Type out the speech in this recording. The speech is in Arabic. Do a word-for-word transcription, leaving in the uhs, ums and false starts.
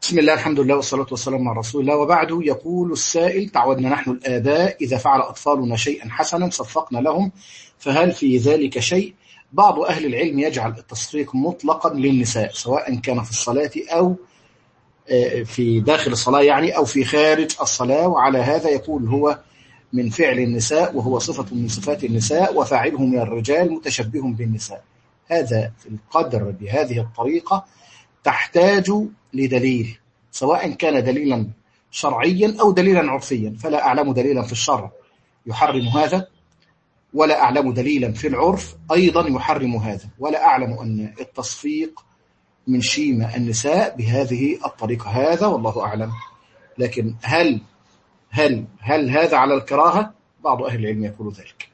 بسم الله، الحمد لله، والصلاة والسلام على رسول الله، وبعد. يقول السائل: تعودنا نحن الآباء إذا فعل أطفالنا شيئا حسنا صفقنا لهم، فهل في ذلك شيء؟ بعض أهل العلم يجعل التصفيق مطلقا للنساء، سواء كان في الصلاة أو في داخل الصلاة يعني أو في خارج الصلاة، وعلى هذا يقول هو من فعل النساء، وهو صفة من صفات النساء، وفاعله من الرجال متشبه بالنساء. هذا في القدر بهذه الطريقة تحتاج لدليل، سواء كان دليلا شرعيا أو دليلا عرفيا، فلا أعلم دليلا في الشرع يحرم هذا، ولا أعلم دليلا في العرف أيضا يحرم هذا، ولا أعلم أن التصفيق من شيمة النساء بهذه الطريقة. هذا والله أعلم. لكن هل هل هل هذا على الكراهة؟ بعض أهل العلم يقول ذلك.